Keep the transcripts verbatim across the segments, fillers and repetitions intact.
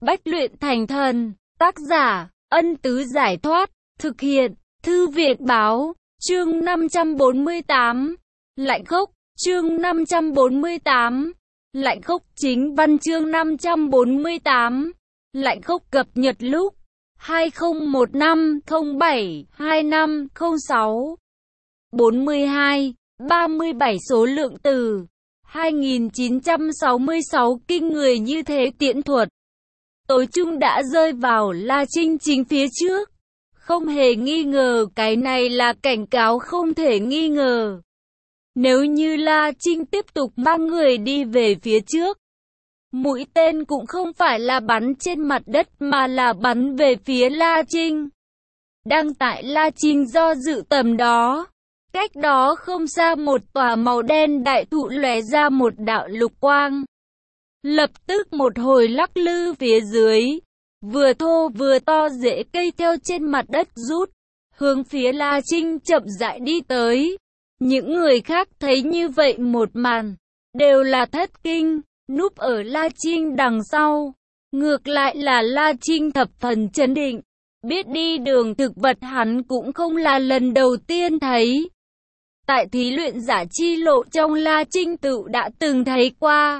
bách luyện thành thần. Tác giả, Ân Tứ Giải Thoát. Thực hiện, Thư viện Báo. Chương năm trăm bốn mươi tám. Lạnh khốc. Chương năm trăm bốn mươi tám. Lạnh khốc. Chính văn chương năm trăm bốn mươi tám. Lạnh khốc cập nhật lúc hai không một năm không bảy hai năm không sáu. bốn mươi hai, ba mươi bảy số lượng từ. hai nghìn chín trăm sáu mươi sáu kinh người như thế tiễn thuật. Tối trung đã rơi vào La Trinh chính phía trước. Không hề nghi ngờ cái này là cảnh cáo không thể nghi ngờ. Nếu như La Trinh tiếp tục mang người đi về phía trước, mũi tên cũng không phải là bắn trên mặt đất mà là bắn về phía La Trinh. Đang tại La Trinh do dự tầm đó, cách đó không xa một tòa màu đen đại thụ lóe ra một đạo lục quang. Lập tức một hồi lắc lư phía dưới, vừa thô vừa to rễ cây theo trên mặt đất rút, hướng phía La Trinh chậm rãi đi tới. Những người khác thấy như vậy một màn, đều là thất kinh, núp ở La Trinh đằng sau. Ngược lại là La Trinh thập phần trấn định, biết đi đường thực vật hắn cũng không là lần đầu tiên thấy. Tại thí luyện giả chi lộ trong La Trinh tự đã từng thấy qua.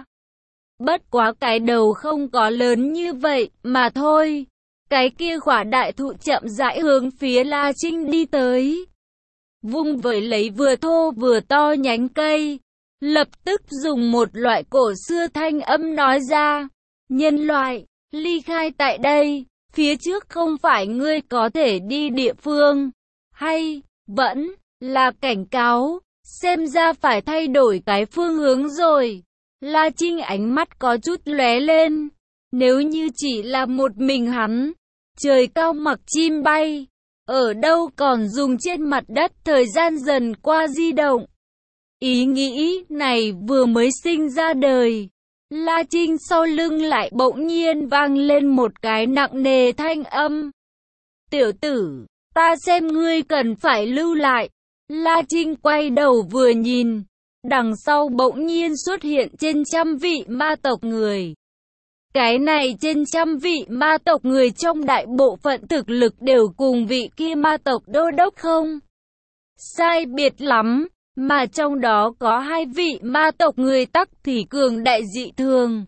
Bất quá cái đầu không có lớn như vậy mà thôi. Cái kia khỏa đại thụ chậm rãi hướng phía La Trinh đi tới. Vung vẩy lấy vừa thô vừa to nhánh cây. Lập tức dùng một loại cổ xưa thanh âm nói ra. Nhân loại, ly khai tại đây. Phía trước không phải ngươi có thể đi địa phương. Hay, vẫn là cảnh cáo. Xem ra phải thay đổi cái phương hướng rồi. La Trinh ánh mắt có chút lóe lên. Nếu như chỉ là một mình hắn, trời cao mặc chim bay, ở đâu còn dùng trên mặt đất thời gian dần qua di động. Ý nghĩ này vừa mới sinh ra đời, La Trinh sau lưng lại bỗng nhiên vang lên một cái nặng nề thanh âm. Tiểu tử, ta xem ngươi cần phải lưu lại. La Trinh quay đầu vừa nhìn, đằng sau bỗng nhiên xuất hiện trên trăm vị ma tộc người. Cái này trên trăm vị ma tộc người trong đại bộ phận thực lực đều cùng vị kia ma tộc đô đốc không sai biệt lắm, mà trong đó có hai vị ma tộc người tắc thì cường đại dị thường.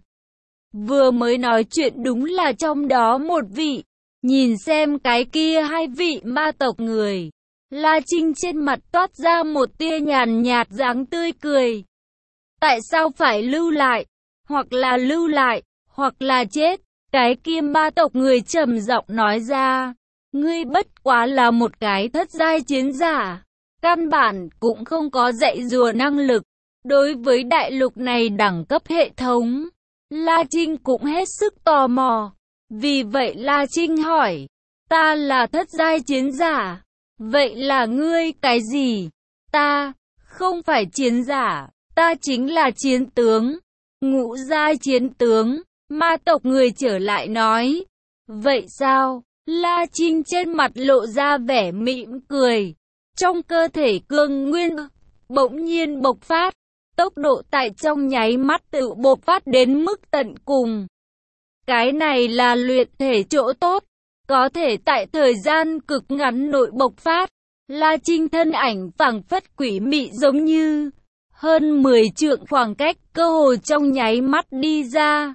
Vừa mới nói chuyện đúng là trong đó một vị. Nhìn xem cái kia hai vị ma tộc người, La Trinh trên mặt toát ra một tia nhàn nhạt dáng tươi cười. Tại sao phải lưu lại? Hoặc là lưu lại, hoặc là chết. Cái kia ma tộc người trầm giọng nói ra. Ngươi bất quá là một cái thất giai chiến giả. Căn bản cũng không có dạy dùa năng lực. Đối với đại lục này đẳng cấp hệ thống, La Trinh cũng hết sức tò mò. Vì vậy La Trinh hỏi. Ta là thất giai chiến giả. Vậy là ngươi cái gì? Ta, không phải chiến giả, ta chính là chiến tướng. Ngũ giai chiến tướng, ma tộc người trở lại nói. Vậy sao? La Trinh trên mặt lộ ra vẻ mỉm cười. Trong cơ thể cương nguyên, bỗng nhiên bộc phát. Tốc độ tại trong nháy mắt tự bộc phát đến mức tận cùng. Cái này là luyện thể chỗ tốt. Có thể tại thời gian cực ngắn nội bộc phát. La Trinh thân ảnh phảng phất quỷ mị giống như hơn mười trượng khoảng cách cơ hồ trong nháy mắt đi ra.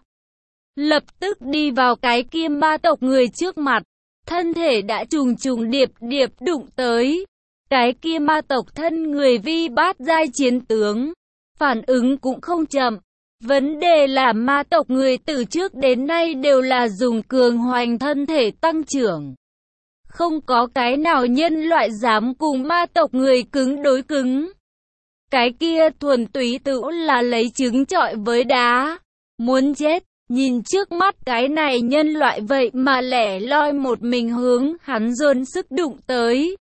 Lập tức đi vào cái kia ma tộc người trước mặt. Thân thể đã trùng trùng điệp điệp đụng tới. Cái kia ma tộc thân người vi bát giai chiến tướng. Phản ứng cũng không chậm. Vấn đề là ma tộc người từ trước đến nay đều là dùng cường hoành thân thể tăng trưởng. Không có cái nào nhân loại dám cùng ma tộc người cứng đối cứng. Cái kia thuần túy tự là lấy trứng trọi với đá. Muốn chết, nhìn trước mắt cái này nhân loại vậy mà lẻ loi một mình hướng hắn dồn sức đụng tới.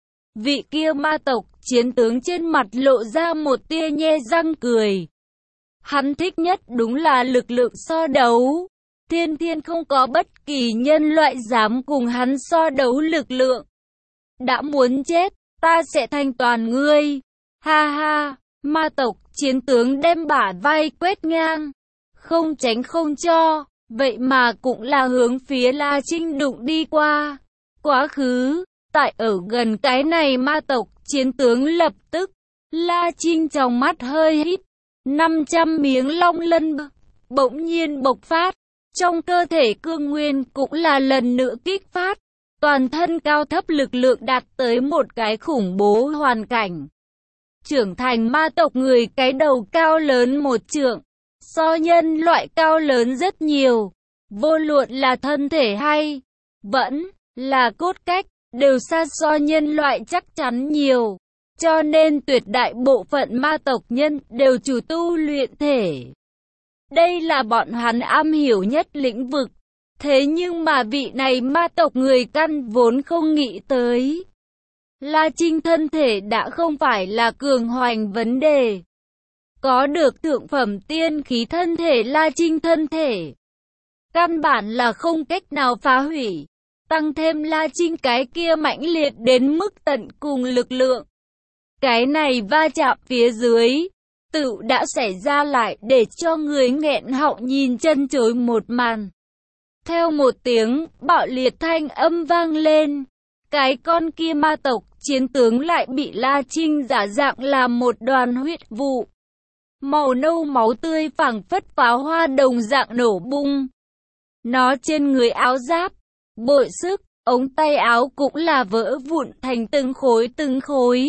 Vị kia ma tộc chiến tướng trên mặt lộ ra một tia nhe răng cười. Hắn thích nhất đúng là lực lượng so đấu. Thiên thiên không có bất kỳ nhân loại dám cùng hắn so đấu lực lượng. Đã muốn chết, ta sẽ thanh toàn ngươi. Ha ha, ma tộc chiến tướng đem bả vai quét ngang. Không tránh không cho. vậy mà cũng là hướng phía La Trinh đụng đi qua. Quá khứ, tại ở gần cái này ma tộc chiến tướng lập tức, La Trinh trong mắt hơi hít, năm trăm miếng long lân bỗng nhiên bộc phát, trong cơ thể cương nguyên cũng là lần nữa kích phát, toàn thân cao thấp lực lượng đạt tới một cái khủng bố hoàn cảnh. Trưởng thành ma tộc người cái đầu cao lớn một trượng, so nhân loại cao lớn rất nhiều, vô luận là thân thể hay vẫn là cốt cách, đều xa so nhân loại chắc chắn nhiều. Cho nên tuyệt đại bộ phận ma tộc nhân đều chủ tu luyện thể. Đây là bọn hắn am hiểu nhất lĩnh vực. Thế nhưng mà vị này ma tộc người căn vốn không nghĩ tới. La Trinh thân thể đã không phải là cường hoành vấn đề. Có được thượng phẩm tiên khí thân thể La Trinh thân thể, căn bản là không cách nào phá hủy. Tăng thêm La Trinh cái kia mãnh liệt đến mức tận cùng lực lượng. Cái này va chạm phía dưới, tự đã xảy ra lại để cho người nghẹn họng nhìn chân chối một màn. Theo một tiếng bạo liệt thanh âm vang lên, cái con kia ma tộc chiến tướng lại bị La Trinh giả dạng làm một đoàn huyết vụ. Màu nâu máu tươi phảng phất pháo hoa đồng dạng nổ bung. Nó trên người áo giáp, bội sức, ống tay áo cũng là vỡ vụn thành từng khối từng khối.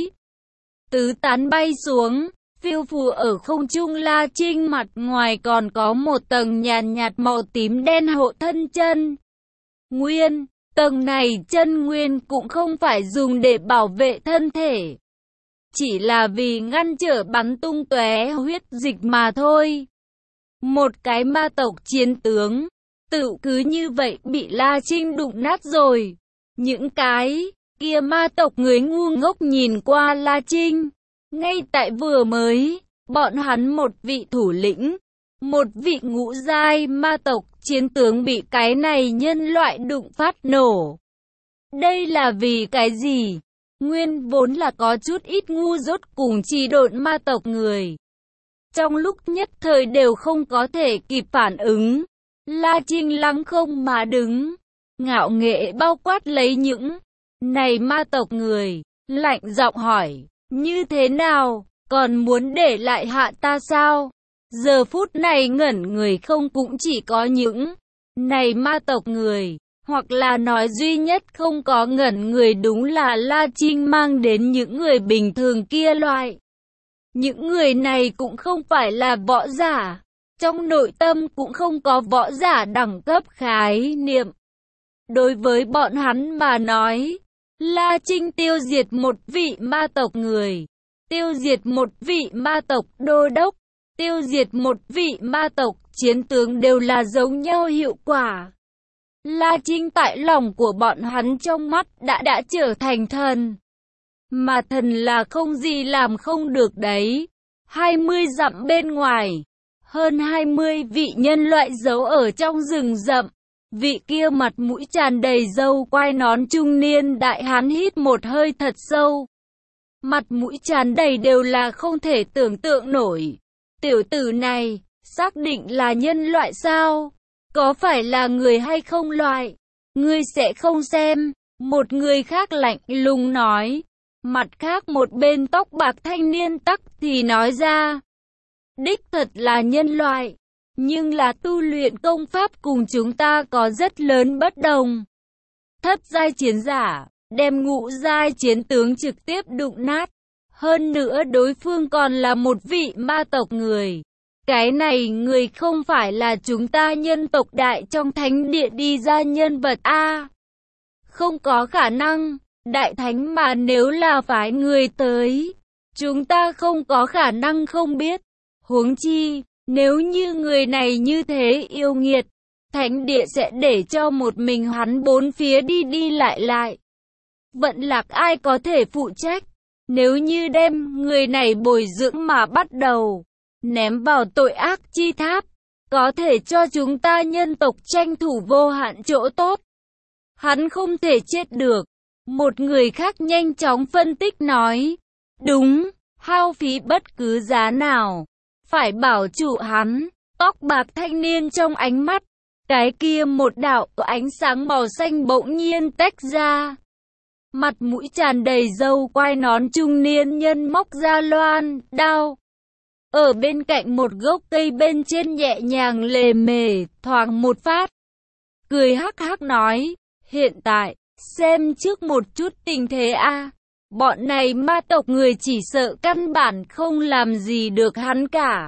Tứ tán bay xuống, phiêu phù ở không trung. La Trinh mặt ngoài còn có một tầng nhàn nhạt màu tím đen hộ thân chân nguyên. Tầng này chân nguyên cũng không phải dùng để bảo vệ thân thể, chỉ là vì ngăn trở bắn tung tóe huyết dịch mà thôi. Một cái ma tộc chiến tướng, tự cứ như vậy bị La Trinh đụng nát rồi. Những cái kia ma tộc người ngu ngốc nhìn qua La Trinh. Ngay tại vừa mới, bọn hắn một vị thủ lĩnh, một vị ngũ giai ma tộc chiến tướng bị cái này nhân loại đụng phát nổ. Đây là vì cái gì? Nguyên vốn là có chút ít ngu dốt cùng trì độn ma tộc người. Trong lúc nhất thời đều không có thể kịp phản ứng. La Trinh lăng không mà đứng, ngạo nghệ bao quát lấy những này ma tộc người, lạnh giọng hỏi, như thế nào, còn muốn để lại hạ ta sao? Giờ phút này ngẩn người không cũng chỉ có những này ma tộc người, hoặc là nói duy nhất không có ngẩn người đúng là La Trinh mang đến những người bình thường kia loại. Những người này cũng không phải là võ giả, trong nội tâm cũng không có võ giả đẳng cấp khái niệm. Đối với bọn hắn mà nói, La Trinh tiêu diệt một vị ma tộc người, tiêu diệt một vị ma tộc đô đốc, tiêu diệt một vị ma tộc chiến tướng đều là giống nhau hiệu quả. La Trinh tại lòng của bọn hắn trong mắt đã đã trở thành thần. Mà thần là không gì làm không được đấy. hai mươi dặm bên ngoài, hơn hai mươi vị nhân loại giấu ở trong rừng rậm. Vị kia mặt mũi tràn đầy râu quai nón trung niên đại hán hít một hơi thật sâu. Mặt mũi tràn đầy đều là không thể tưởng tượng nổi. Tiểu tử này, xác định là nhân loại sao? Có phải là người hay không loại? Ngươi sẽ không xem. Một người khác lạnh lùng nói. Mặt khác một bên tóc bạc thanh niên tắc thì nói ra. Đích thật là nhân loại. Nhưng là tu luyện công pháp cùng chúng ta có rất lớn bất đồng. Thất giai chiến giả, đem ngũ giai chiến tướng trực tiếp đụng nát. Hơn nữa đối phương còn là một vị ma tộc người. Cái này người không phải là chúng ta nhân tộc đại trong thánh địa đi ra nhân vật a. Không có khả năng, đại thánh mà nếu là phái người tới, chúng ta không có khả năng không biết. Huống chi, nếu như người này như thế yêu nghiệt, thánh địa sẽ để cho một mình hắn bốn phía đi đi lại lại. Vận lạc ai có thể phụ trách? Nếu như đem người này bồi dưỡng mà bắt đầu ném vào tội ác chi tháp, có thể cho chúng ta nhân tộc tranh thủ vô hạn chỗ tốt. Hắn không thể chết được. Một người khác nhanh chóng phân tích nói. Đúng, hao phí bất cứ giá nào, phải bảo trụ hắn. Tóc bạc thanh niên trong ánh mắt Cái kia một đạo ánh sáng màu xanh bỗng nhiên tách ra. Mặt mũi tràn đầy râu quai nón trung niên nhân móc ra loan đao. Ở bên cạnh một gốc cây bên trên nhẹ nhàng lề mề, thoáng một phát. Cười hắc hắc nói, hiện tại, xem trước một chút tình thế a. Bọn này ma tộc người chỉ sợ căn bản không làm gì được hắn cả.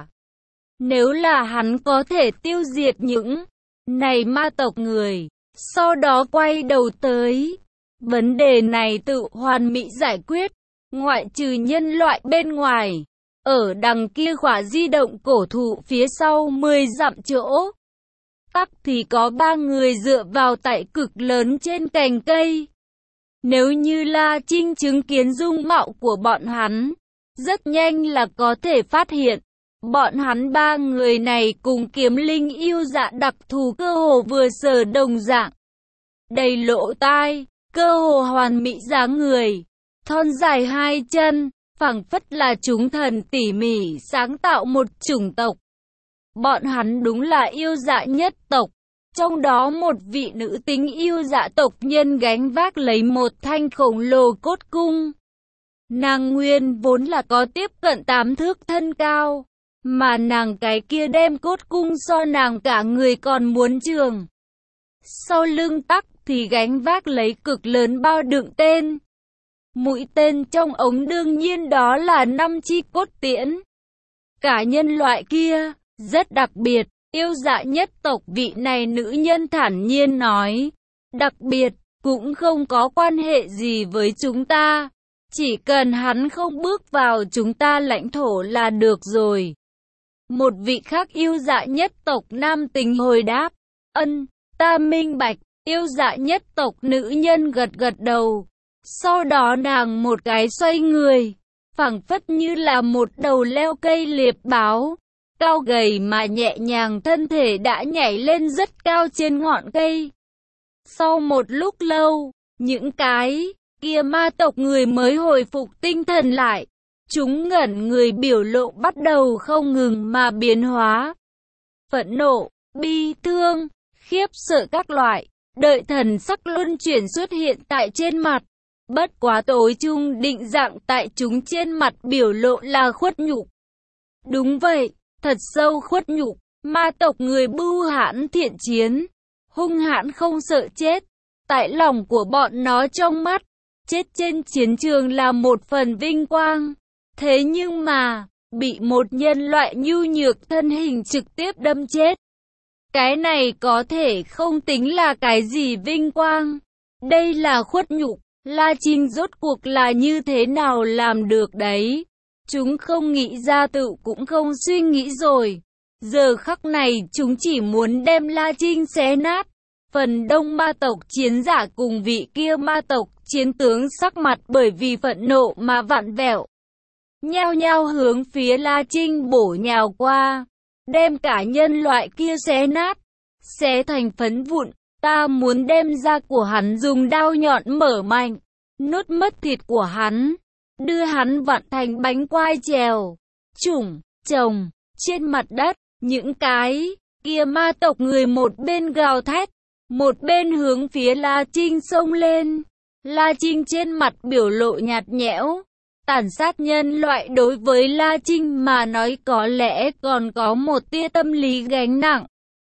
Nếu là hắn có thể tiêu diệt những này ma tộc người, sau đó quay đầu tới. Vấn đề này tự hoàn mỹ giải quyết, ngoại trừ nhân loại bên ngoài. Ở đằng kia khỏa di động cổ thụ phía sau mười dặm chỗ. Tắc thì có ba người dựa vào tại cực lớn trên cành cây. Nếu như La Trinh chứng kiến dung mạo của bọn hắn, rất nhanh là có thể phát hiện. Bọn hắn ba người này cùng kiếm linh yêu dạ đặc thù cơ hồ vừa sờ đồng dạng. Đầy lỗ tai, cơ hồ hoàn mỹ dáng người, thon dài hai chân, phảng phất là chúng thần tỉ mỉ sáng tạo một chủng tộc. Bọn hắn đúng là yêu dạ nhất tộc, trong đó một vị nữ tính yêu dạ tộc nhân gánh vác lấy một thanh khổng lồ cốt cung. Nàng nguyên vốn là có tiếp cận tám thước thân cao, mà nàng cái kia đem cốt cung so nàng cả người còn muốn trường. Sau lưng tắc thì gánh vác lấy cực lớn bao đựng tên. Mũi tên trong ống đương nhiên đó là năm chi cốt tiễn. Cả nhân loại kia, rất đặc biệt, yêu dạ nhất tộc vị này nữ nhân thản nhiên nói. Đặc biệt, cũng không có quan hệ gì với chúng ta. Chỉ cần hắn không bước vào chúng ta lãnh thổ là được rồi. Một vị khác yêu dạ nhất tộc nam tính hồi đáp. Ân, ta minh bạch, yêu dạ nhất tộc nữ nhân gật gật đầu. Sau đó nàng một cái xoay người, phảng phất như là một đầu leo cây liệp báo. Cao gầy mà nhẹ nhàng thân thể đã nhảy lên rất cao trên ngọn cây. Sau một lúc lâu, những cái kia ma tộc người mới hồi phục tinh thần lại. Chúng ngẩn người biểu lộ bắt đầu không ngừng mà biến hóa. Phẫn nộ, bi thương, khiếp sợ các loại, đợi thần sắc luân chuyển xuất hiện tại trên mặt. Bất quá tối trung định dạng tại chúng trên mặt biểu lộ là khuất nhục. Đúng vậy, thật sâu khuất nhục, ma tộc người bưu hãn thiện chiến, hung hãn không sợ chết. Tại lòng của bọn nó trong mắt, chết trên chiến trường là một phần vinh quang. Thế nhưng mà, bị một nhân loại nhu nhược thân hình trực tiếp đâm chết. Cái này có thể không tính là cái gì vinh quang. Đây là khuất nhục. La Trinh rốt cuộc là như thế nào làm được đấy? Chúng không nghĩ ra tự cũng không suy nghĩ rồi. Giờ khắc này chúng chỉ muốn đem La Trinh xé nát. Phần đông ma tộc chiến giả cùng vị kia ma tộc chiến tướng sắc mặt bởi vì phẫn nộ mà vặn vẹo. Nhao nhao hướng phía La Trinh bổ nhào qua. Đem cả nhân loại kia xé nát. Xé thành phấn vụn. Ta muốn đem da của hắn dùng đao nhọn mở mạnh. Nuốt mất thịt của hắn. Đưa hắn vặn thành bánh quai trèo. Chủng, chồng, trên mặt đất. Những cái kia ma tộc người một bên gào thét. Một bên hướng phía La Trinh xông lên. La Trinh trên mặt biểu lộ nhạt nhẽo. Tàn sát nhân loại đối với La Trinh mà nói có lẽ còn có một tia tâm lý gánh nặng.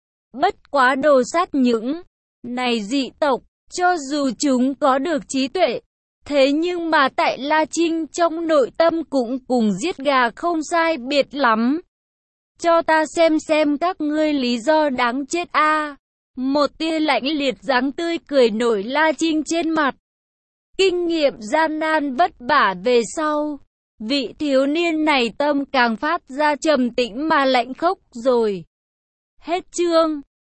Bất quá đồ sát những này dị tộc, cho dù chúng có được trí tuệ, thế nhưng mà tại La Trinh trong nội tâm cũng cùng giết gà không sai biệt lắm. Cho ta xem xem các ngươi lý do đáng chết a. À. Một tia lạnh liệt dáng tươi cười nổi La Trinh trên mặt. Kinh nghiệm gian nan vất vả về sau, vị thiếu niên này tâm càng phát ra trầm tĩnh mà lạnh khốc rồi. Hết chương.